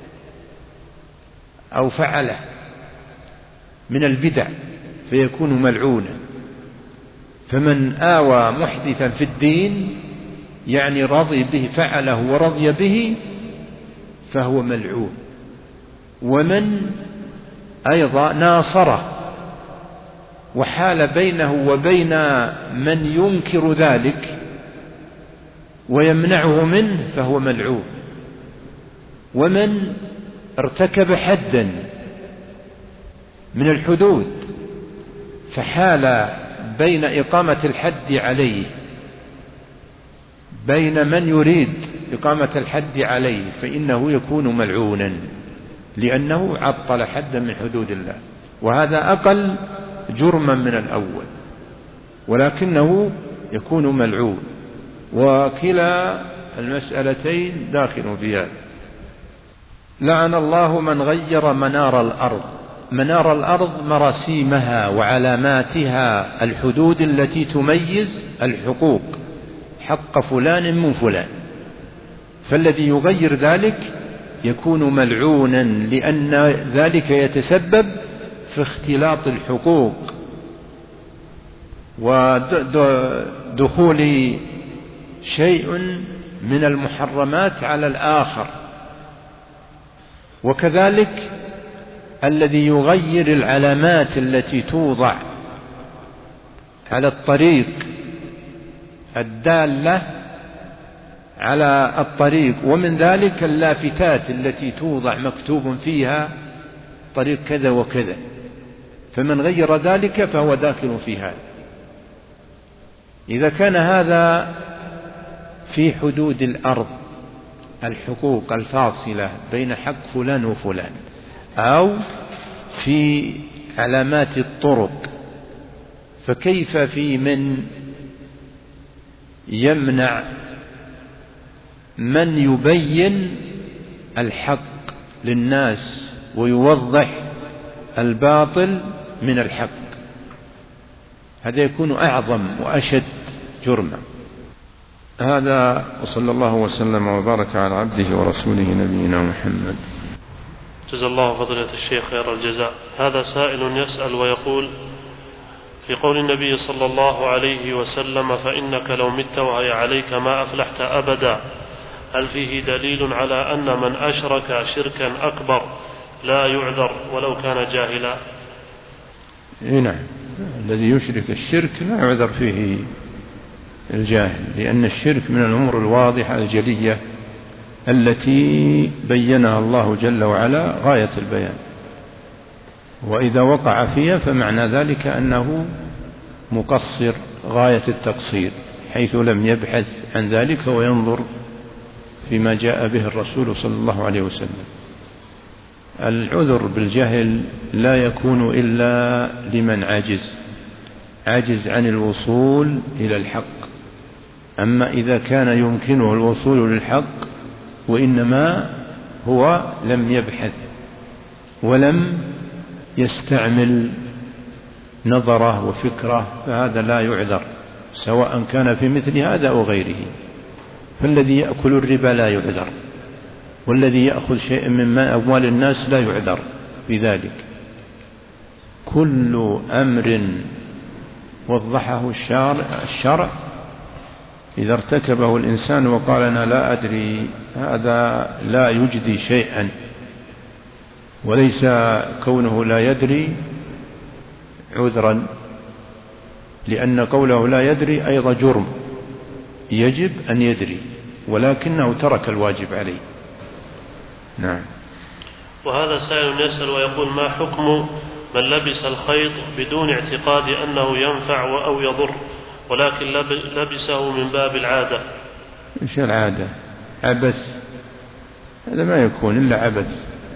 أو فعله من البدع فيكون ملعونا. فمن آوى محدثا في الدين يعني رضي به، فعله ورضي به، فهو ملعون. ومن أيضا ناصره وحال بينه وبين من ينكر ذلك ويمنعه منه فهو ملعون. ومن ارتكب حدا من الحدود فحال بين إقامة الحد عليه بين من يريد إقامة الحد عليه فإنه يكون ملعونا، لأنه عطل حدا من حدود الله، وهذا أقل جرما من الأول، ولكنه يكون ملعون. وكلا المسألتين داخل في هذا. لعن الله من غير منار الأرض. منار الأرض مراسيمها وعلاماتها، الحدود التي تميز الحقوق، حق فلان من فلان، فالذي يغير ذلك يكون ملعونا، لأن ذلك يتسبب في اختلاط الحقوق ودخول شيء من المحرمات على الآخر. وكذلك الذي يغير العلامات التي توضع على الطريق الدالة على الطريق، ومن ذلك اللافتات التي توضع مكتوب فيها طريق كذا وكذا، فمن غير ذلك فهو داخل في هذا. إذا كان هذا في حدود الأرض، الحقوق الفاصلة بين حق فلان وفلان، أو في علامات الطرق، فكيف في من يمنع من يبين الحق للناس ويوضح الباطل من الحق؟ هذا يكون أعظم وأشد جرما. هذا، وصلى الله وسلم وبارك على عبده ورسوله نبينا محمد. جزا الله فضيلة الشيخ خير الجزاء. هذا سائل يسأل ويقول: في قول النبي صلى الله عليه وسلم: فإنك لو مت وهي عليك ما أفلحت أبدا، هل فيه دليل على أن من أشرك شركا أكبر لا يعذر ولو كان جاهلا؟ نعم، الذي يشرك الشرك لا يعذر فيه الجاهل، لأن الشرك من الأمور الواضحة الجلية التي بينها الله جل وعلا غاية البيان، وإذا وقع فيها فمعنى ذلك أنه مقصر غاية التقصير، حيث لم يبحث عن ذلك وينظر فيما جاء به الرسول صلى الله عليه وسلم. العذر بالجهل لا يكون إلا لمن عاجز عن الوصول إلى الحق. أما إذا كان يمكنه الوصول للحق وإنما هو لم يبحث ولم يستعمل نظره وفكره، فهذا لا يعذر، سواء كان في مثل هذا أو غيره. فالذي يأكل الربا لا يعذر، والذي يأخذ شيئا من أموال الناس لا يعذر بذلك. كل أمر وضحه الشرع إذا ارتكبه الإنسان وقال أنا لا أدري، هذا لا يجدي شيئا، وليس كونه لا يدري عذرا، لأن قوله لا يدري أيضا جرم، يجب أن يدري ولكنه ترك الواجب عليه. نعم. وهذا سائل يسأل ويقول: ما حكم من لبس الخيط بدون اعتقاد أنه ينفع أو يضر، ولكن لبسه من باب العادة؟ إيش العادة؟ عبث، هذا ما يكون إلا عبث.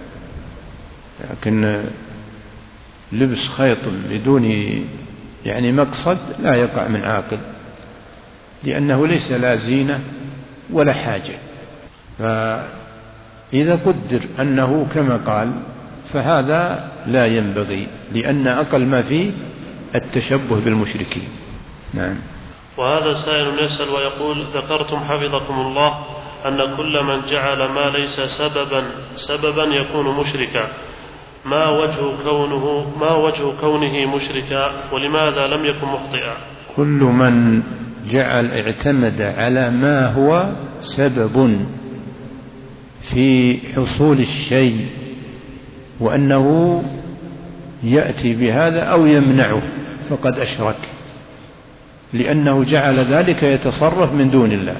لكن لبس خيط بدون مقصد لا يقع من عاقل، لأنه ليس لا زينة ولا حاجة. إذا قدر أنه كما قال فهذا لا ينبغي، لأن أقل ما فيه التشبه بالمشركين. نعم. وهذا سائل يسأل ويقول: ذكرتم حفظكم الله أن كل من جعل ما ليس سببا يكون مشركا، ما وجه كونه مشركا، ولماذا لم يكن مخطئا؟ كل من اعتمد على ما هو سبب في حصول الشيء وأنه يأتي بهذا أو يمنعه فقد أشرك، لأنه جعل ذلك يتصرف من دون الله.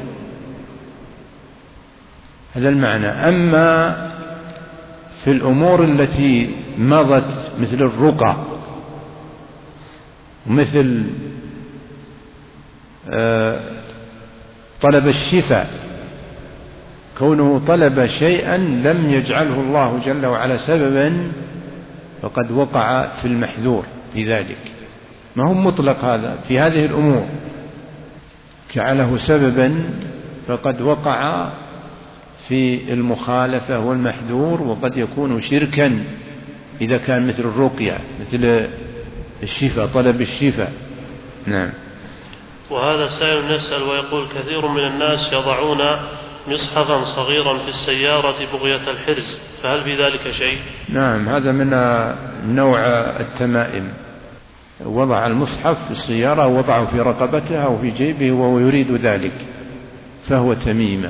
هذا المعنى. أما في الأمور التي مضت مثل الرقى ومثل طلب الشفاء، كونه طلب شيئا لم يجعله الله جل وعلا سببا فقد وقع في المحذور في ذلك. ما هو مطلق هذا في هذه الأمور، جعله سببا فقد وقع في المخالفة والمحذور، وقد يكون شركا إذا كان مثل الرقية مثل الشفاء طلب الشفاء. نعم. وهذا سائل يسأل ويقول: كثير من الناس يضعون مصحفا صغيرا في السيارة بغية الحرز، فهل في ذلك شيء؟ نعم، هذا من نوع التمائم. وضع المصحف في السيارة ووضعه في رقبته أو في جيبه وهو يريد ذلك، فهو تميمة.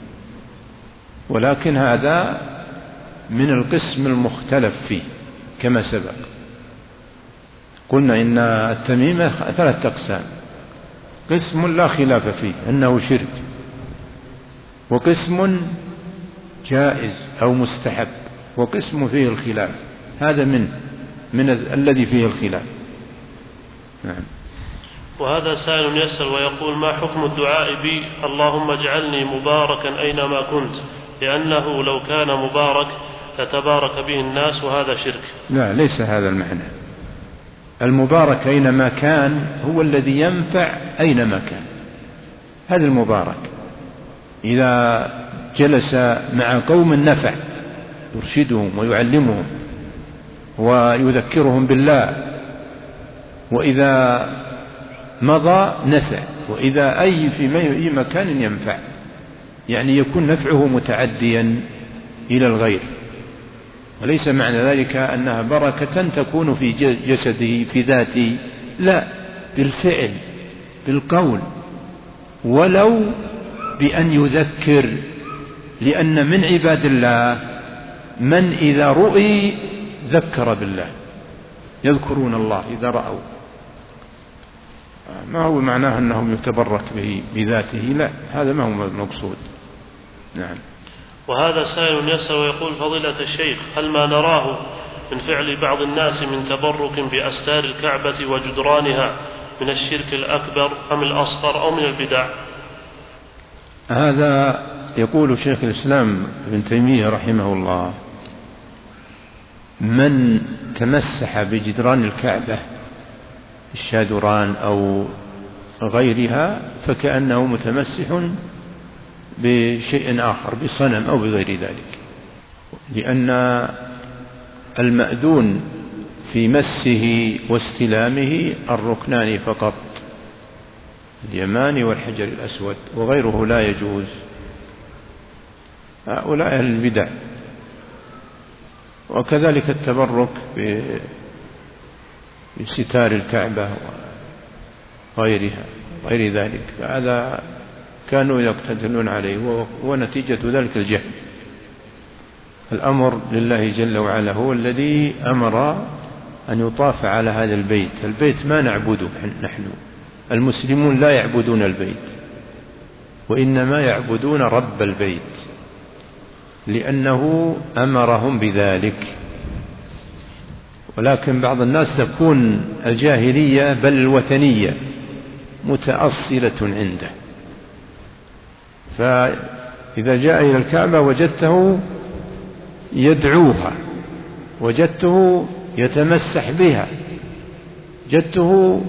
ولكن هذا من القسم المختلف فيه كما سبق. قلنا إن التميمة 3 أقسام: قسم لا خلاف فيه أنه شرك، وقسم جائز أو مستحب، وقسم فيه الخلاف. هذا من الذي فيه الخلاف. نعم. وهذا سائل يسأل ويقول: ما حكم الدعاء بي اللهم اجعلني مباركا أينما كنت، لأنه لو كان مبارك لتبارك به الناس، وهذا شرك؟ لا، ليس هذا المعنى. المبارك أينما كان هو الذي ينفع أينما كان، هذا المبارك. إذا جلس مع قوم نفع، يرشدهم ويعلمهم ويذكرهم بالله، وإذا مضى نفع، وإذا في أي مكان ينفع، يعني يكون نفعه متعديا إلى الغير. وليس معنى ذلك أنها بركة تكون في جسده في ذاته، لا، بالفعل بالقول، ولو بأن يذكر. لأن من عباد الله من إذا رؤي ذكر بالله، يذكرون الله إذا رأوا. ما هو معناه أنهم يتبرك به بذاته، لا، هذا ما هو المقصود. نعم. وهذا سائل يسأل ويقول: فضيلة الشيخ، هل ما نراه من فعل بعض الناس من تبرك بأستار الكعبة وجدرانها من الشرك الأكبر أم الأصغر أو من البدع؟ هذا يقول شيخ الإسلام ابن تيمية رحمه الله: من تمسح بجدران الكعبة الشادران أو غيرها فكأنه متمسح بشيء آخر، بصنم أو بغير ذلك، لأن المأذون في مسه واستلامه الركنان فقط، اليماني والحجر الأسود، وغيره لا يجوز. هؤلاء أهل البدع. وكذلك التبرك بستار الكعبة وغيرها غير ذلك، فهذا كانوا يقتتلون عليه، ونتيجة ذلك الجهل. الأمر لله جل وعلا، هو الذي أمر أن يطاف على هذا البيت. البيت ما نعبده نحن المسلمون، لا يعبدون البيت، وإنما يعبدون رب البيت، لأنه أمرهم بذلك. ولكن بعض الناس تكون الجاهلية بل الوثنية متأصلة عنده، فإذا جاء إلى الكعبة وجدته يدعوها، وجدته يتمسح بها، وجدته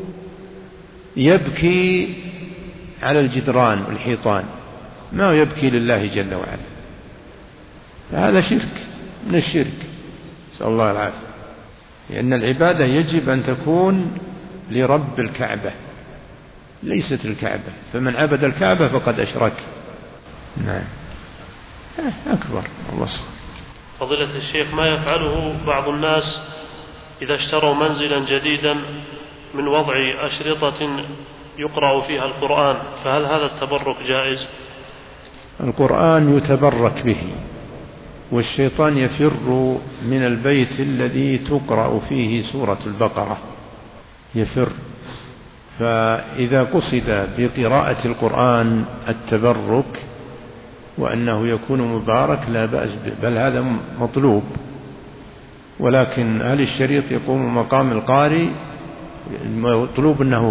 يبكي على الجدران والحيطان، ما يبكي لله جل وعلا. هذا شرك من الشرك، نسأل الله العافية. لأن العبادة يجب أن تكون لرب الكعبة ليست الكعبة، فمن عبد الكعبة فقد أشرك. نعم أكبر الله صلى. فضيلة الشيخ، ما يفعله بعض الناس إذا اشتروا منزلا جديدا من وضع أشرطة يقرأ فيها القرآن، فهل هذا التبرك جائز؟ القرآن يتبرك به، والشيطان يفر من البيت الذي تقرأ فيه سورة البقرة، يفر. فإذا قصد بقراءة القرآن التبرك وأنه يكون مبارك لا بأس به، بل هذا مطلوب. ولكن هل الشريط يقوم مقام القارئ؟ المطلوب أنه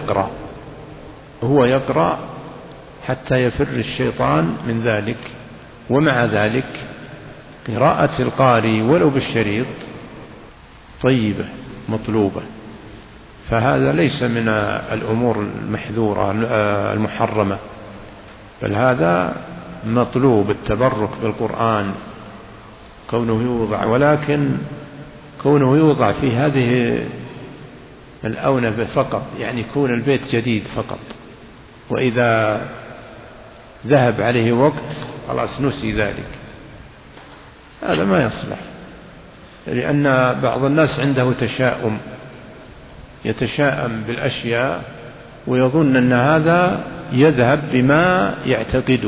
هو يقرأ حتى يفر الشيطان من ذلك. ومع ذلك قراءة القارئ ولو بالشريط طيبة مطلوبة، فهذا ليس من الأمور المحذورة المحرمة، بل هذا مطلوب التبرك بالقرآن كونه يوضع. ولكن كونه يوضع في هذه الأونة فقط، يعني يكون البيت جديد فقط، وإذا ذهب عليه وقت خلاص نسي ذلك، هذا ما يصلح. لأن بعض الناس عنده تشاؤم، يتشاءم بالأشياء ويظن أن هذا يذهب بما يعتقده.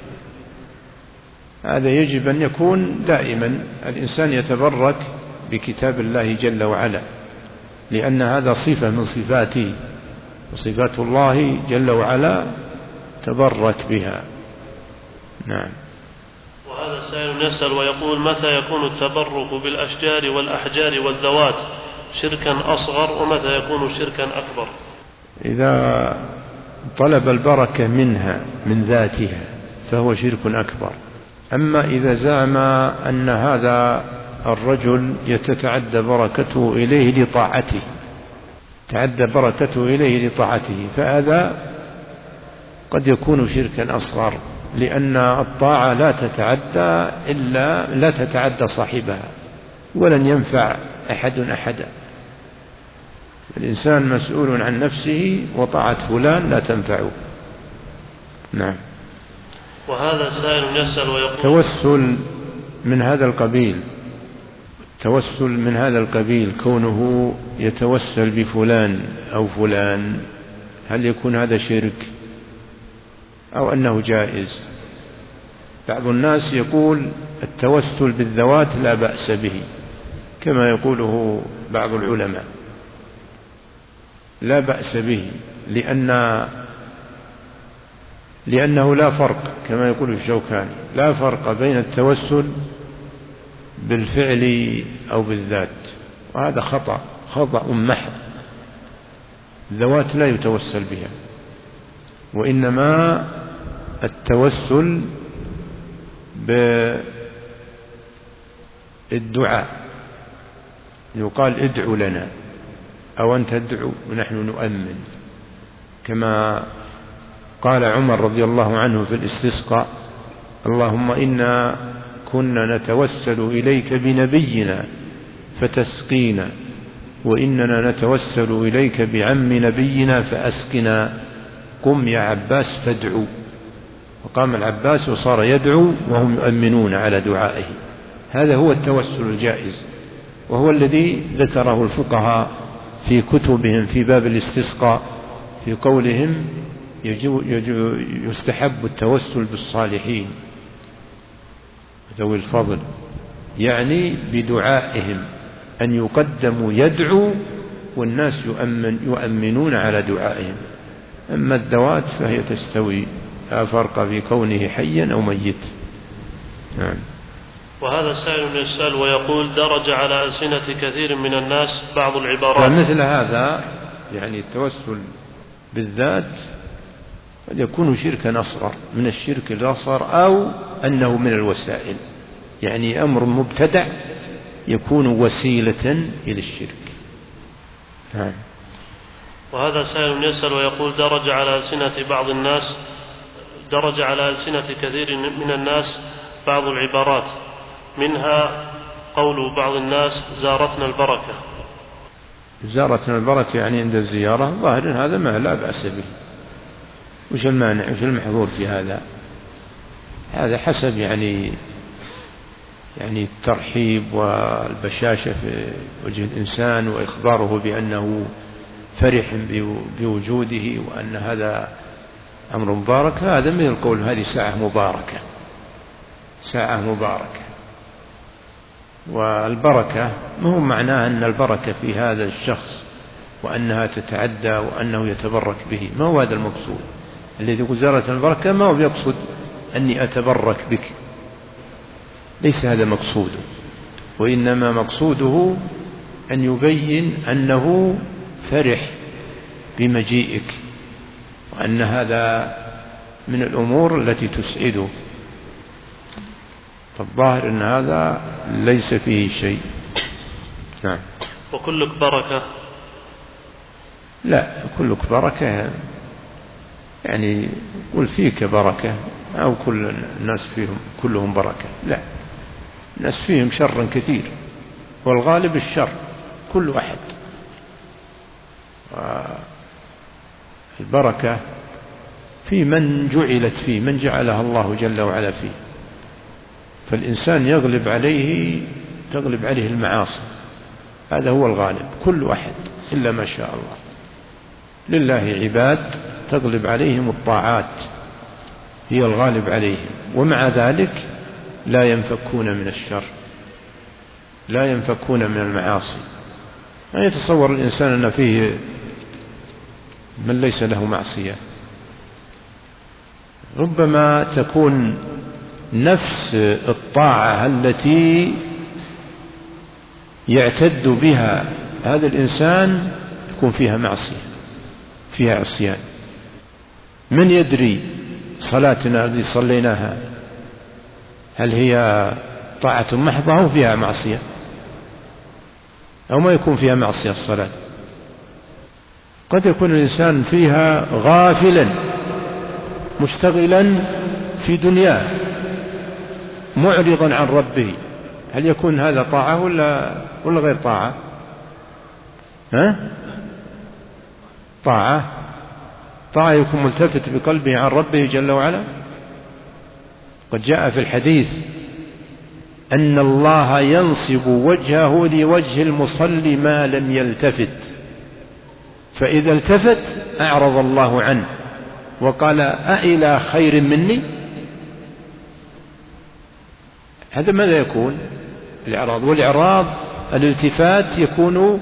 هذا يجب أن يكون دائما الإنسان يتبرك بكتاب الله جل وعلا، لأن هذا صفة من صفاته، وصفات الله جل وعلا تبرك بها. نعم. وهذا سائل يسأل ويقول: متى يكون التبرك بالأشجار والأحجار والذوات شركا أصغر، ومتى يكون شركا أكبر؟ إذا طلب البركة منها من ذاتها فهو شرك أكبر. أما إذا زعم أن هذا الرجل يتتعدى بركته إليه لطاعته، تعدى بركته إليه لطاعته، فهذا قد يكون شركا أصغر، لأن الطاعة لا تتعدى صاحبها، ولن ينفع أحد أحدا. الإنسان مسؤول عن نفسه، وطاعة فلان لا تنفعه. نعم. وهذا سائل يسأل ويقول: توسل من هذا القبيل كونه يتوسل بفلان أو فلان، هل يكون هذا شرك أو أنه جائز؟ بعض الناس يقول التوسل بالذوات لا بأس به، كما يقوله بعض العلماء، لا بأس به، لأنه لا فرق، كما يقول الشوكاني، لا فرق بين التوسل بالفعل أو بالذات، وهذا خطأ محض. الذوات لا يتوسل بها، وإنما التوسل بالدعاء، يقال ادعو لنا، أو أنت تدعو ونحن نؤمن، كما قال عمر رضي الله عنه في الاستسقاء: اللهم إنا كنا نتوسل إليك بنبينا فتسقينا، وإننا نتوسل إليك بعم نبينا فأسقنا، قم يا عباس فادعو. وقام العباس وصار يدعو وهم يؤمنون على دعائه. هذا هو التوسل الجائز، وهو الذي ذكره الفقهاء في كتبهم في باب الاستسقاء، في قولهم يستحب التوسل بالصالحين ذوي الفضل، يعني بدعائهم، أن يقدموا يدعو والناس يؤمنون على دعائهم. أما الذوات فهي تستوي، لا فرق في كونه حيا أو ميت. نعم. وهذا سائل يسأل ويقول: درج على ألسنة كثير من الناس بعض العبارات. مثل هذا يعني التوسل بالذات قد يكون شركا أصغر من الشرك الأصغر، أو أنه من الوسائل، يعني أمر مبتدع يكون وسيلة إلى الشرك. نعم. وهذا سائل يسأل ويقول: درج على ألسنة كثير من الناس بعض العبارات، منها قول بعض الناس زارتنا البركة. زارتنا البركة يعني عند الزيارة، ظاهر هذا ما لا بأس به. وش المانع وش المحظور في هذا؟ هذا حسب يعني الترحيب والبشاشة في وجه الإنسان وإخباره بأنه فرح بوجوده وأن هذا أمر مبارك. هذا من القول هذه ساعة مباركة، ساعة مباركة. والبركة ما هو معناه أن البركة في هذا الشخص وأنها تتعدى وأنه يتبرك به، ما هو هذا المقصود. الذي يقول زارت البركة ما هو يقصد أني أتبرك بك، ليس هذا مقصوده، وإنما مقصوده أن يبين أنه فرح بمجيئك وأن هذا من الأمور التي تسعده. فالظاهر أن هذا ليس فيه شيء. نعم. وكلك بركة؟ لا، كلك بركة يعني قل فيك بركة، أو كل الناس فيهم كلهم بركة، لا، الناس فيهم شر كثير والغالب الشر كل واحد. البركة في من جعلت فيه، من جعلها الله جل وعلا فيه، فالإنسان تغلب عليه المعاصي، هذا هو الغالب كل واحد إلا ما شاء الله. لله عباد تغلب عليهم الطاعات، هي الغالب عليهم، ومع ذلك لا ينفكون من الشر، لا ينفكون من المعاصي. ما يتصور الإنسان أن فيه من ليس له معصية. ربما تكون نفس الطاعة التي يعتد بها هذا الإنسان يكون فيها معصية، فيها عصيان. من يدري صلاتنا التي صليناها هل هي طاعة محضة أو فيها معصية، أو ما يكون فيها معصية الصلاة؟ قد يكون الإنسان فيها غافلا مشتغلا في دنياه معرضا عن ربه، هل يكون هذا طاعة ولا غير طاعة؟ طاعة يكون ملتفت بقلبه عن ربه جل وعلا. قد جاء في الحديث أن الله ينصب وجهه لوجه المصلي ما لم يلتفت، فإذا التفت أعرض الله عنه وقال أإلى خير مني؟ هذا ماذا يكون؟ الإعراض. والإعراض الالتفات يكون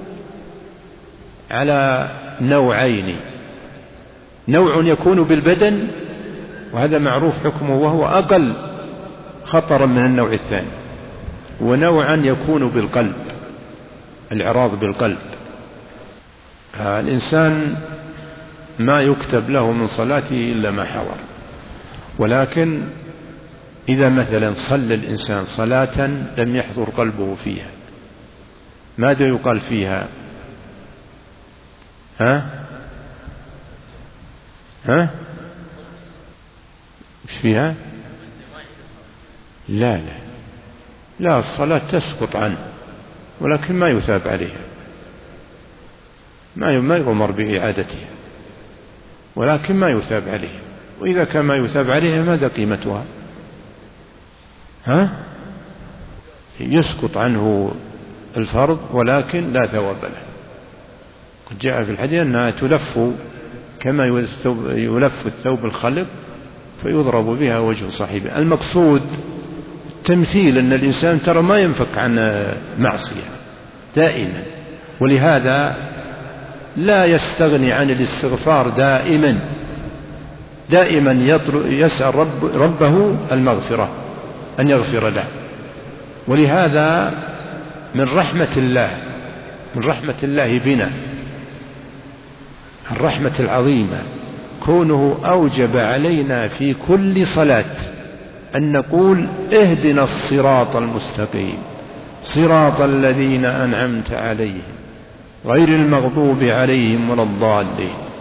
على نوعين: نوع يكون بالبدن وهذا معروف حكمه وهو أقل خطرا من النوع الثاني، ونوعا يكون بالقلب، الإعراض بالقلب. الإنسان ما يكتب له من صلاته إلا ما حضر، ولكن إذا مثلا صلى الإنسان صلاة لم يحضر قلبه فيها، ماذا يقال فيها؟ مش فيها؟ لا الصلاة تسقط عنه، ولكن ما يثاب عليها، ما يؤمر بإعادتها، ولكن ما يثاب عليها. وإذا كان ما يثاب عليها ماذا قيمتها؟ يسقط عنه الفرض ولكن لا ثواب له. قد جاء في الحديث أنها تلف كما يلف الثوب الخلق فيضرب بها وجه صاحبه. المقصود التمثيل أن الإنسان ترى ما ينفك عن معصية دائما، ولهذا لا يستغني عن الاستغفار دائما يسأل ربه المغفرة، أن يغفر له. ولهذا من رحمة الله بنا الرحمة العظيمة كونه أوجب علينا في كل صلاة أن نقول اهدنا الصراط المستقيم صراط الذين أنعمت عليهم غير المغضوب عليهم ولا الضالين.